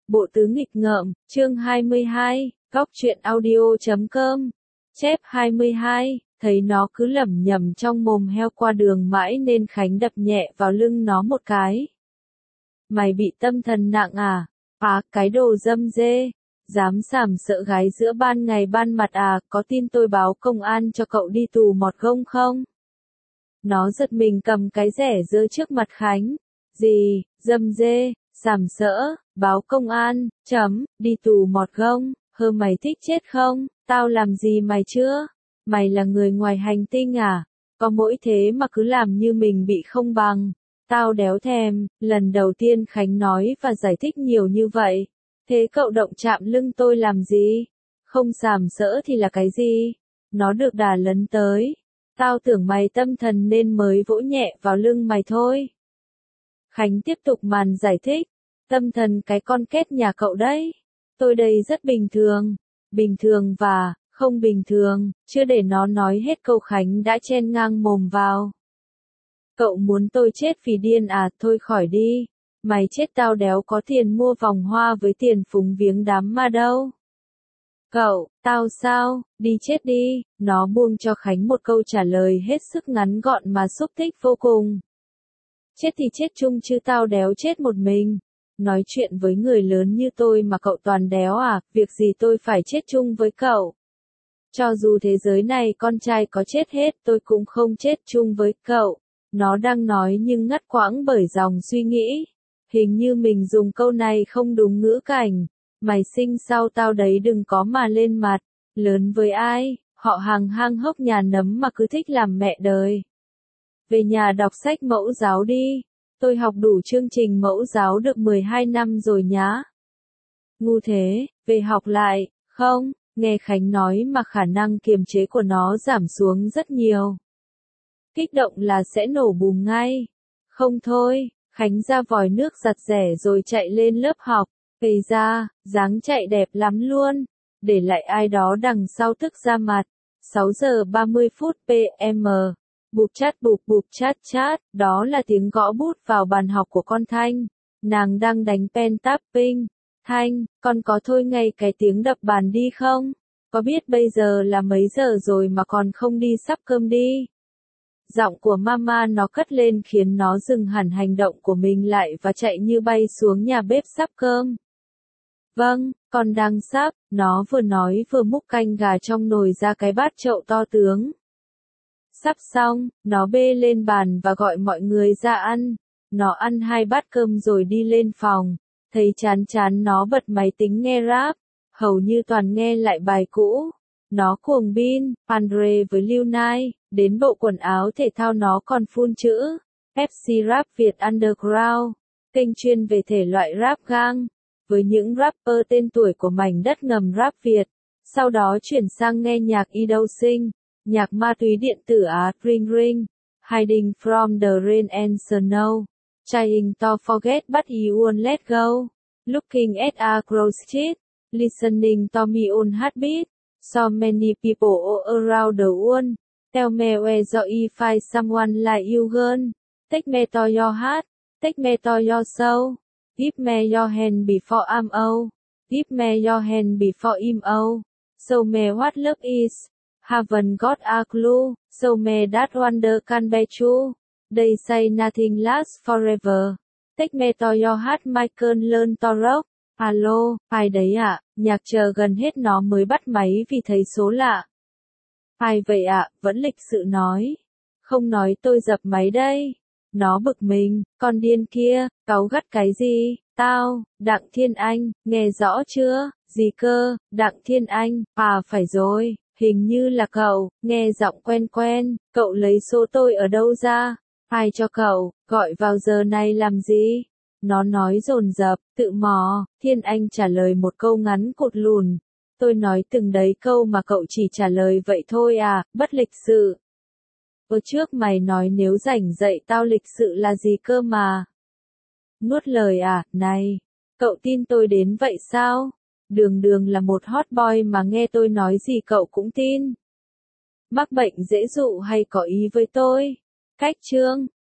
Bộ tứ nghịch ngợm, chương 22, góc truyện audio.com, chép 22, thấy nó cứ lẩm nhẩm trong mồm heo qua đường mãi nên Khánh đập nhẹ vào lưng nó một cái. Mày bị tâm thần nặng à? À, cái đồ dâm dê, dám sàm sợ gái giữa ban ngày ban mặt à, có tin tôi báo công an cho cậu đi tù mọt gông không? Nó giật mình cầm cái rẻ giơ trước mặt Khánh. Gì, dâm dê, sàm sỡ, báo công an, đi tù mọt gông, hơ mày thích chết không, tao làm gì mày chưa? Mày là người ngoài hành tinh à? Có mỗi thế mà cứ làm như mình bị không bằng. Tao đéo thèm, lần đầu tiên Khánh nói và giải thích nhiều như vậy. Thế cậu động chạm lưng tôi làm gì? Không sàm sỡ thì là cái gì? Nó được đà lấn tới. Tao tưởng mày tâm thần nên mới vỗ nhẹ vào lưng mày thôi. Khánh tiếp tục màn giải thích. Tâm thần cái con két nhà cậu đấy. Tôi đây rất bình thường và không bình thường, chưa để nó nói hết câu Khánh đã chen ngang mồm vào. Cậu muốn tôi chết vì điên à, thôi khỏi đi. Mày chết tao đéo có tiền mua vòng hoa với tiền phúng viếng đám ma đâu. Cậu, tao sao, đi chết đi, nó buông cho Khánh một câu trả lời hết sức ngắn gọn mà xúc tích vô cùng. Chết thì chết chung chứ tao đéo chết một mình. Nói chuyện với người lớn như tôi mà cậu toàn đéo à, việc gì tôi phải chết chung với cậu. Cho dù thế giới này con trai có chết hết tôi cũng không chết chung với cậu. Nó đang nói nhưng ngắt quãng bởi dòng suy nghĩ. Hình như mình dùng câu này không đúng ngữ cảnh. Mày sinh sau tao đấy đừng có mà lên mặt. Lớn với ai, họ hàng hang hốc nhà nấm mà cứ thích làm mẹ đời. Về nhà đọc sách mẫu giáo đi. Tôi học đủ chương trình mẫu giáo được 12 năm rồi nhá. Ngu thế, về học lại, không, nghe Khánh nói mà khả năng kiềm chế của nó giảm xuống rất nhiều. Kích động là sẽ nổ bùm ngay. Không thôi, Khánh ra vòi nước giặt rẻ rồi chạy lên lớp học. Ây da, dáng chạy đẹp lắm luôn. Để lại ai đó đằng sau tức ra mặt. 6 giờ 30 phút PM. Bụp chát, đó là tiếng gõ bút vào bàn học của con Thanh. Nàng đang đánh pen tapping. Thanh, con có thôi ngay cái tiếng đập bàn đi không? Có biết bây giờ là mấy giờ rồi mà còn không đi sắp cơm đi? Giọng của mama nó cất lên khiến nó dừng hẳn hành động của mình lại và chạy như bay xuống nhà bếp sắp cơm. Vâng, con đang sắp, nó vừa nói vừa múc canh gà trong nồi ra cái bát chậu to tướng. Sắp xong, nó bê lên bàn và gọi mọi người ra ăn. Nó ăn 2 bát cơm rồi đi lên phòng. Thấy chán nó bật máy tính nghe rap. Hầu như toàn nghe lại bài cũ. Nó cuồng Bin, Andre với Lưu Nai. Đến bộ quần áo thể thao nó còn phun chữ. FC Rap Việt Underground. Kênh chuyên về thể loại rap gang. Với những rapper tên tuổi của mảnh đất ngầm rap Việt. Sau đó chuyển sang nghe nhạc Y Đâu Sinh. Nhạc ma túy điện tử Á Ring Ring, Hiding from the Rain and Snow, Trying to Forget but you won't let go, Looking at a Cross Street, Listening to me own heartbeat, So many people all around the world, Tell me where you find someone like you girl, Take me to your heart, Take me to your soul, Give me your hand before I'm old, Give me your hand before I'm old, Show me what love is. Haven't got a clue, so me that wonder can be true. They say nothing lasts forever. Take me to your heart Michael learn to rock. Alo, ai đấy ạ? Nhạc chờ gần hết nó mới bắt máy vì thấy số lạ. Ai vậy ạ? Vẫn lịch sự nói. Không nói tôi dập máy đây. Nó bực mình, con điên kia, cáu gắt cái gì? Tao, Đặng Thiên Anh, nghe rõ chưa? Gì cơ, Đặng Thiên Anh, à phải rồi. Hình như là cậu, nghe giọng quen, cậu lấy số tôi ở đâu ra? Ai cho cậu, gọi vào giờ này làm gì? Nó nói dồn dập, tự mò, Thiên Anh trả lời một câu ngắn cụt lùn. Tôi nói từng đấy câu mà cậu chỉ trả lời vậy thôi à, bất lịch sự. Trước mày nói nếu rảnh dậy tao lịch sự là gì cơ mà? Nuốt lời à, này, cậu tin tôi đến vậy sao? Đường là một hot boy mà nghe tôi nói gì cậu cũng tin. Mắc bệnh dễ dụ hay có ý với tôi? Cách chương